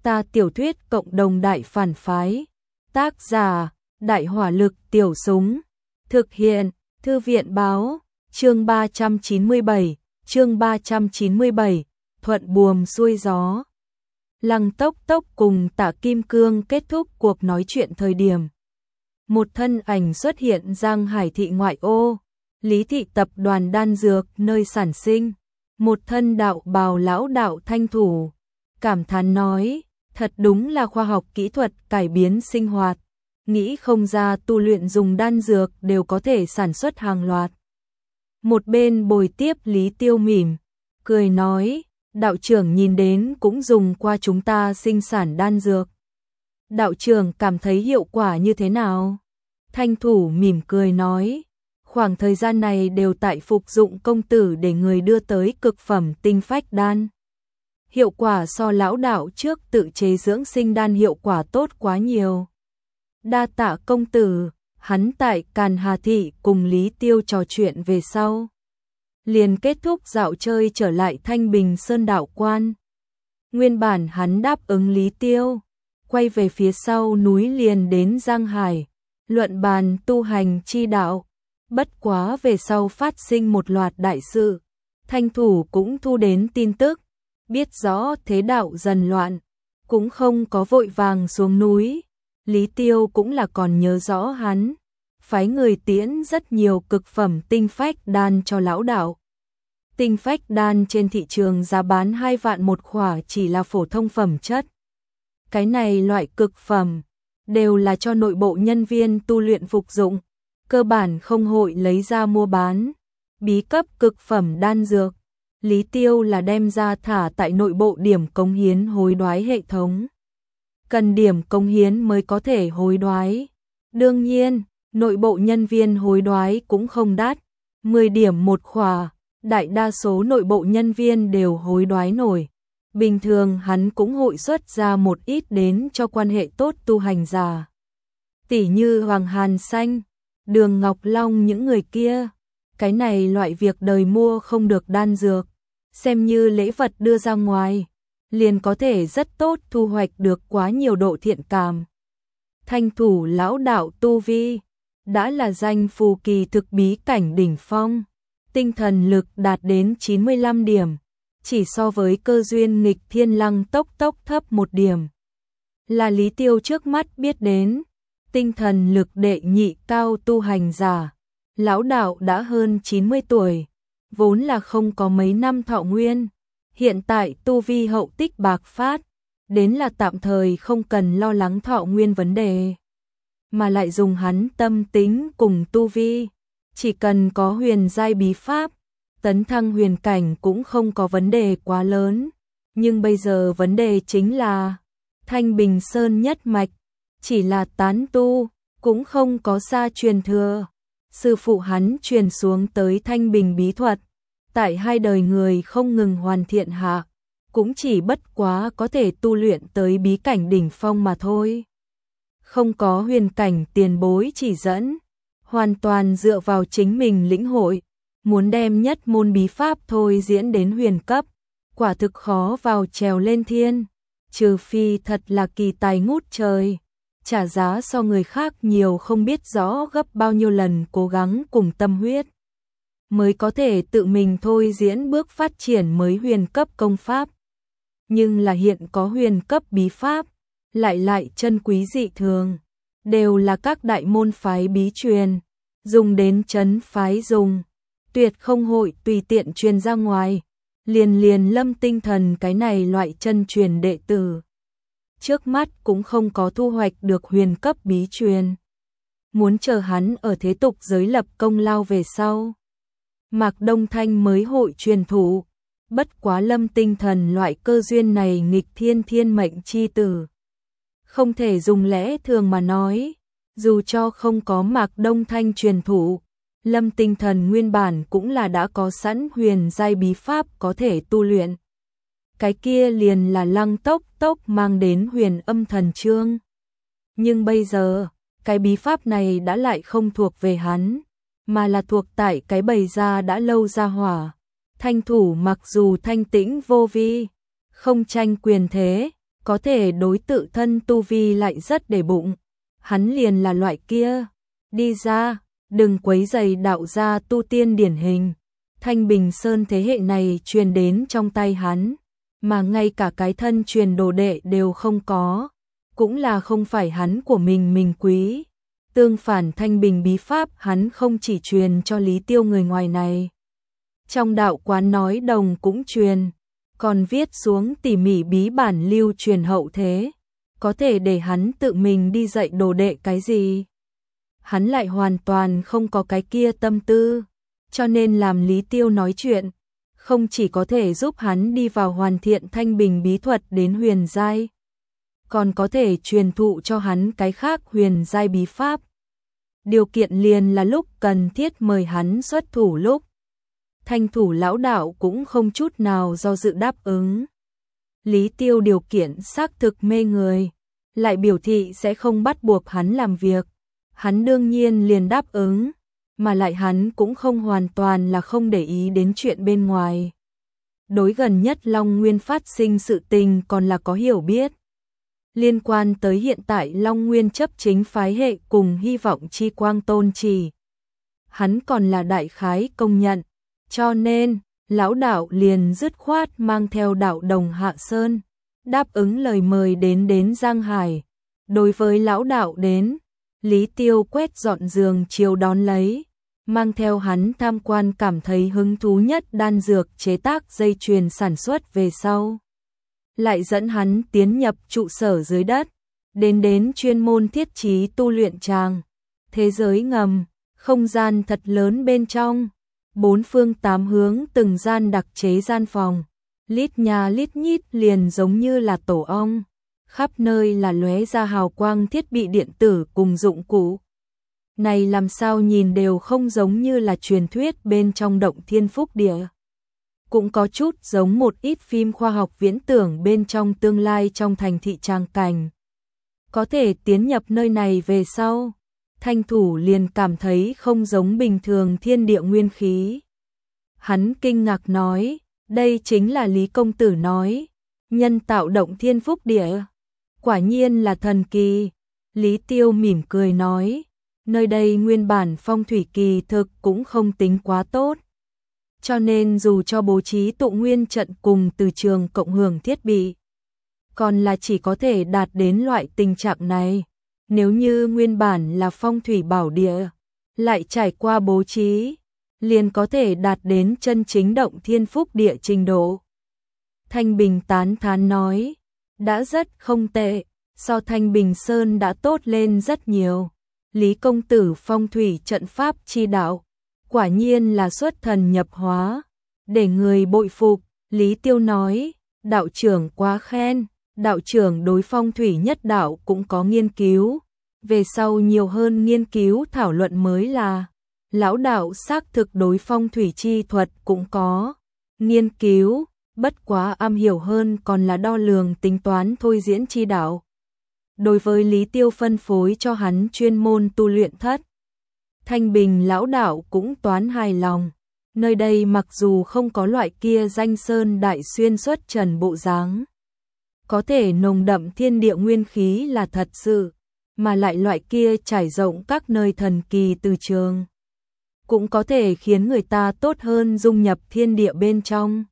Ta tiểu thuyết cộng đồng đại phản phái. Tác giả, Đại hỏa lực tiểu súng. Thực hiện, Thư viện báo, chương 397, thuận buồm xuôi gió. Lăng Tốc Tốc cùng Tạ Kim Cương kết thúc cuộc nói chuyện thời điểm. Một thân ảnh xuất hiện Giang Hải thị ngoại ô, Lý thị tập đoàn đan dược nơi sản sinh. Một thân đạo bào lão đạo thanh thủ, cảm thán nói, thật đúng là khoa học kỹ thuật cải biến sinh hoạt. Nghĩ không ra tu luyện dùng đan dược đều có thể sản xuất hàng loạt. Một bên bồi tiếp Lý Tiêu mỉm, cười nói, đạo trưởng nhìn đến cũng dùng qua chúng ta sinh sản đan dược. Đạo trưởng cảm thấy hiệu quả như thế nào? Thanh thủ mỉm cười nói, khoảng thời gian này đều tại phục dụng công tử để người đưa tới cực phẩm tinh phách đan. Hiệu quả so lão đạo trước tự chế dưỡng sinh đan hiệu quả tốt quá nhiều. Đa tạ công tử. Hắn tại Càn Hà thị cùng Lý Tiêu trò chuyện về sau, liền kết thúc dạo chơi trở lại Thanh Bình Sơn đạo quan. Nguyên bản hắn đáp ứng Lý Tiêu, quay về phía sau núi liền đến Giang Hải, luận bàn tu hành chi đạo. Bất quá về sau phát sinh một loạt đại sự, Thanh thủ cũng thu đến tin tức, biết rõ thế đạo dần loạn, cũng không có vội vàng xuống núi. Lý Tiêu cũng là còn nhớ rõ hắn, phái người tiễn rất nhiều cực phẩm tinh phách đan cho lão đạo. Tinh phách đan trên thị trường giá bán 2 vạn một khỏa chỉ là phổ thông phẩm chất. Cái này loại cực phẩm, đều là cho nội bộ nhân viên tu luyện phục dụng, cơ bản không hội lấy ra mua bán. Bí cấp cực phẩm đan dược, Lý Tiêu là đem ra thả tại nội bộ điểm cống hiến hối đoái hệ thống. Cần điểm cống hiến mới có thể hối đoái. Đương nhiên, nội bộ nhân viên hối đoái cũng không đắt, 10 điểm một khỏa, đại đa số nội bộ nhân viên đều hối đoái nổi. Bình thường hắn cũng hội xuất ra một ít đến cho quan hệ tốt tu hành giả. Tỷ như Hoàng Hàn Xanh, Đường Ngọc Long những người kia. Cái này loại việc đời mua không được đan dược, xem như lễ vật đưa ra ngoài, liền có thể rất tốt thu hoạch được quá nhiều độ thiện cảm. Thanh thủ lão đạo tu vi, đã là danh phù kỳ thực bí cảnh đỉnh phong, tinh thần lực đạt đến 95 điểm, chỉ so với cơ duyên nghịch thiên Lăng Tốc Tốc thấp 1 điểm. Là Lý Tiêu trước mắt biết đến, tinh thần lực đệ nhị cao tu hành giả, lão đạo đã hơn 90 tuổi, vốn là không có mấy năm thọ nguyên, hiện tại tu vi hậu tích bạc phát, đến là tạm thời không cần lo lắng thọ nguyên vấn đề, mà lại dùng hắn tâm tính cùng tu vi, chỉ cần có huyền giai bí pháp, tấn thăng huyền cảnh cũng không có vấn đề quá lớn. Nhưng bây giờ vấn đề chính là Thanh Bình Sơn nhất mạch chỉ là tán tu, cũng không có xa truyền thừa. Sư phụ hắn truyền xuống tới Thanh Bình bí thuật, tại 2 đời người không ngừng hoàn thiện hạ, cũng chỉ bất quá có thể tu luyện tới bí cảnh đỉnh phong mà thôi. Không có huyền cảnh tiền bối chỉ dẫn, hoàn toàn dựa vào chính mình lĩnh hội, muốn đem nhất môn bí pháp thôi diễn đến huyền cấp, quả thực khó vào trèo lên thiên, trừ phi thật là kỳ tài ngút trời, trả giá so người khác nhiều không biết rõ gấp bao nhiêu lần cố gắng cùng tâm huyết, mới có thể tự mình thôi diễn bước phát triển mới huyền cấp công pháp. Nhưng là hiện có huyền cấp bí pháp, lại chân quý dị thường, đều là các đại môn phái bí truyền, dùng đến trấn phái dùng, tuyệt không hội tùy tiện truyền ra ngoài, liền Lâm Tinh Thần cái này loại chân truyền đệ tử. Trước mắt cũng không có thu hoạch được huyền cấp bí truyền, muốn chờ hắn ở thế tục giới lập công lao về sau, Mạc Đông Thanh mới hội truyền thụ. Bất quá Lâm Tinh Thần loại cơ duyên này nghịch thiên thiên mệnh chi tử, không thể dùng lẽ thường mà nói, dù cho không có Mạc Đông Thanh truyền thụ, Lâm Tinh Thần nguyên bản cũng là đã có sẵn huyền giai bí pháp có thể tu luyện. Cái kia liền là Lăng Tốc Tốc mang đến huyền âm thần chương. Nhưng bây giờ, cái bí pháp này đã lại không thuộc về hắn, mà là thuộc tại cái bầy ra đã lâu ra hỏa. Thanh thủ mặc dù thanh tĩnh vô vi, không tranh quyền thế, có thể đối tự thân tu vi lại rất để bụng. Hắn liền là loại kia. Đi ra, đừng quấy rầy đạo gia tu tiên điển hình. Thanh Bình Sơn thế hệ này truyền đến trong tay hắn, mà ngay cả cái thân truyền đồ đệ đều không có, cũng là không phải hắn của mình quý. Tương phản Thanh Bình bí pháp hắn không chỉ truyền cho Lý Tiêu người ngoài này. Trong đạo quán nói đồng cũng truyền, còn viết xuống tỉ mỉ bí bản lưu truyền hậu thế, có thể để hắn tự mình đi dạy đồ đệ cái gì. Hắn lại hoàn toàn không có cái kia tâm tư, cho nên làm Lý Tiêu nói chuyện, không chỉ có thể giúp hắn đi vào hoàn thiện Thanh Bình bí thuật đến huyền giai, còn có thể truyền thụ cho hắn cái khác huyền giai bí pháp. Điều kiện liền là lúc cần thiết mời hắn xuất thủ lúc. Thanh thủ lão đạo cũng không chút nào do dự đáp ứng. Lý Tiêu điều kiện xác thực mê người, lại biểu thị sẽ không bắt buộc hắn làm việc. Hắn đương nhiên liền đáp ứng, mà lại hắn cũng không hoàn toàn là không để ý đến chuyện bên ngoài. Đối gần nhất Long Nguyên phát sinh sự tình còn là có hiểu biết. Liên quan tới hiện tại Long Nguyên chấp chính phái hệ cùng hy vọng chi quang tôn trì. Hắn còn là đại khái công nhận, cho nên, lão đạo liền dứt khoát mang theo đạo đồng Hạ Sơn, đáp ứng lời mời đến Giang Hải. Đối với lão đạo đến, Lý Tiêu quét dọn giường chiều đón lấy, mang theo hắn tham quan cảm thấy hứng thú nhất đan dược chế tác dây chuyền sản xuất về sau. Lại dẫn hắn tiến nhập trụ sở dưới đất, đến chuyên môn thiết trí tu luyện tràng, thế giới ngầm, không gian thật lớn bên trong, bốn phương tám hướng từng gian đặc chế gian phòng, lít nhà lít nhít liền giống như là tổ ong, khắp nơi là lóe ra hào quang thiết bị điện tử cùng dụng cụ. Này làm sao nhìn đều không giống như là truyền thuyết bên trong động thiên phúc địa. Cũng có chút giống một ít phim khoa học viễn tưởng bên trong tương lai trong thành thị tràng cảnh. Có thể tiến nhập nơi này về sau, Thanh thủ liền cảm thấy không giống bình thường thiên địa nguyên khí. Hắn kinh ngạc nói, đây chính là Lý công tử nói, nhân tạo động thiên phúc địa. Quả nhiên là thần kỳ. Lý Tiêu mỉm cười nói, nơi đây nguyên bản phong thủy kỳ thực cũng không tính quá tốt. Cho nên dù cho bố trí tụ nguyên trận cùng từ trường cộng hưởng thiết bị, còn là chỉ có thể đạt đến loại tình trạng này. Nếu như nguyên bản là phong thủy bảo địa, lại trải qua bố trí, liền có thể đạt đến chân chính động thiên phúc địa trình độ. Thanh Bình tán thán nói, đã rất không tệ, so Thanh Bình Sơn đã tốt lên rất nhiều. Lý công tử phong thủy trận pháp chi đạo, quả nhiên là xuất thần nhập hóa, để người bội phục. Lý Tiêu nói, đạo trưởng quá khen, đạo trưởng đối phong thủy nhất đạo cũng có nghiên cứu, về sau nhiều hơn nghiên cứu thảo luận mới là. Lão đạo xác thực đối phong thủy chi thuật cũng có nghiên cứu, bất quá am hiểu hơn còn là đo lường tính toán thôi diễn chi đạo. Đối với Lý Tiêu phân phối cho hắn chuyên môn tu luyện thất, Thanh Bình lão đạo cũng toán hài lòng. Nơi đây mặc dù không có loại kia danh sơn đại xuyên xuất trần bộ dáng, có thể nồng đậm thiên địa nguyên khí là thật sự, mà lại loại kia trải rộng các nơi thần kỳ từ trường, cũng có thể khiến người ta tốt hơn dung nhập thiên địa bên trong.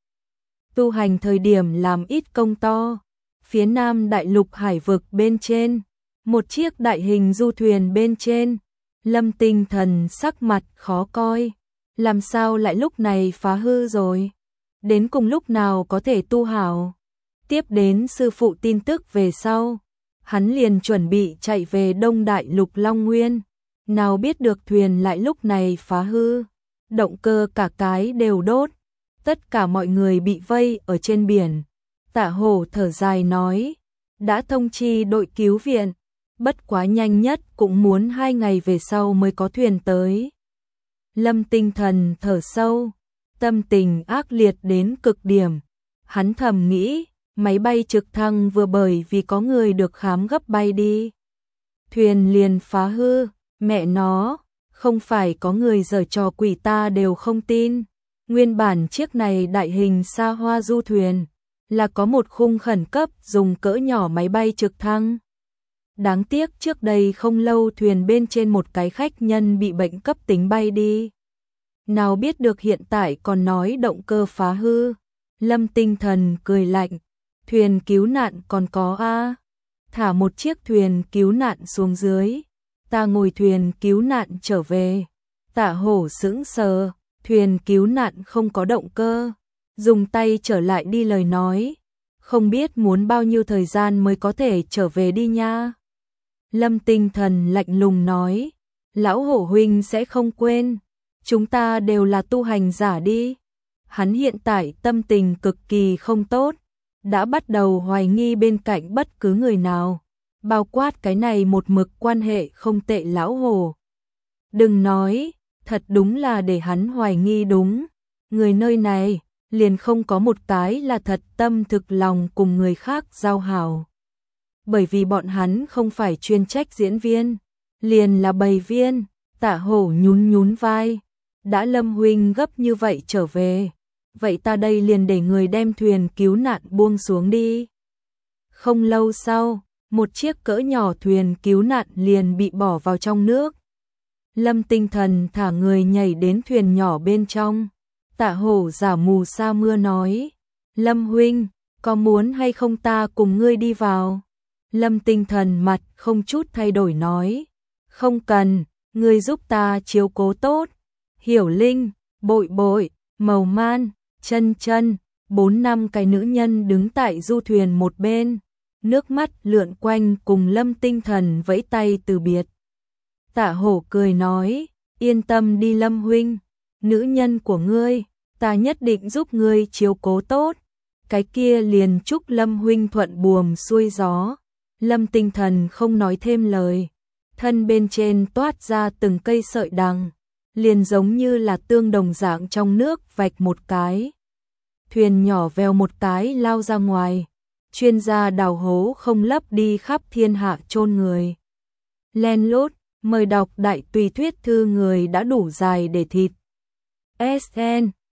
Tu hành thời điểm làm ít công to, phía nam đại lục hải vực bên trên, một chiếc đại hình du thuyền bên trên, Lâm Tinh Thần sắc mặt khó coi, làm sao lại lúc này phá hư rồi, đến cùng lúc nào có thể tu hảo. Tiếp đến sư phụ tin tức về sau, hắn liền chuẩn bị chạy về Đông Đại Lục Long Nguyên, nào biết được thuyền lại lúc này phá hư, động cơ cả cái đều đốt, tất cả mọi người bị vây ở trên biển. Tạ Hổ thở dài nói, đã thông chi đội cứu viện, bất quá nhanh nhất cũng muốn 2 ngày về sau mới có thuyền tới. Lâm Tinh Thần thở sâu, tâm tình ác liệt đến cực điểm. Hắn thầm nghĩ, máy bay trực thăng vừa bởi vì có người được khám gấp bay đi, thuyền liền phá hư, mẹ nó, không phải có người giở trò quỷ ta đều không tin. Nguyên bản chiếc này đại hình xa hoa du thuyền, là có một khung khẩn cấp dùng cỡ nhỏ máy bay trực thăng. Đáng tiếc trước đây không lâu thuyền bên trên một cái khách nhân bị bệnh cấp tính bay đi. Nào biết được hiện tại còn nói động cơ phá hư. Lâm Tinh Thần cười lạnh, thuyền cứu nạn còn có a? Thả một chiếc thuyền cứu nạn xuống dưới, ta ngồi thuyền cứu nạn trở về. Tạ Hổ sững sờ, thuyền cứu nạn không có động cơ, dùng tay trở lại đi lời nói, không biết muốn bao nhiêu thời gian mới có thể trở về đi nha. Lâm Tinh Thần lạnh lùng nói, lão Hổ huynh sẽ không quên, chúng ta đều là tu hành giả đi. Hắn hiện tại tâm tình cực kỳ không tốt, đã bắt đầu hoài nghi bên cạnh bất cứ người nào, bao quát cái này một mực quan hệ không tệ lão Hổ. Đừng nói, thật đúng là để hắn hoài nghi đúng, người nơi này liền không có một cái là thật tâm thực lòng cùng người khác giao hảo. Bởi vì bọn hắn không phải chuyên trách diễn viên, liền là bầy viên. Tạ Hổ nhún nhún vai, đã Lâm huynh gấp như vậy trở về, vậy ta đây liền để người đem thuyền cứu nạn buông xuống đi. Không lâu sau, một chiếc cỡ nhỏ thuyền cứu nạn liền bị bỏ vào trong nước. Lâm Tinh Thần thả người nhảy đến thuyền nhỏ bên trong. Tạ Hổ giả mù sa mưa nói, Lâm huynh, có muốn hay không ta cùng ngươi đi vào? Lâm Tinh Thần mặt không chút thay đổi nói, không cần, ngươi giúp ta chiếu cố tốt. Hiểu Linh, Bội Bội, Màu Man, Chân Chân, 4-5 cái nữ nhân đứng tại du thuyền một bên, nước mắt lượn quanh cùng Lâm Tinh Thần vẫy tay từ biệt. Tạ Hổ cười nói, yên tâm đi Lâm huynh, nữ nhân của ngươi, ta nhất định giúp ngươi chiếu cố tốt. Cái kia liền chúc Lâm huynh thuận buồm xuôi gió. Lâm Tinh Thần không nói thêm lời, thân bên trên toát ra từng cây sợi đằng, liền giống như là tương đồng dạng trong nước vạch một cái. Thuyền nhỏ vèo một cái lao ra ngoài, chuyên gia đào hố không lấp đi khắp thiên hạ chôn người. Len lút, mời đọc đại tùy thuyết thư người đã đủ dài để thịt. SN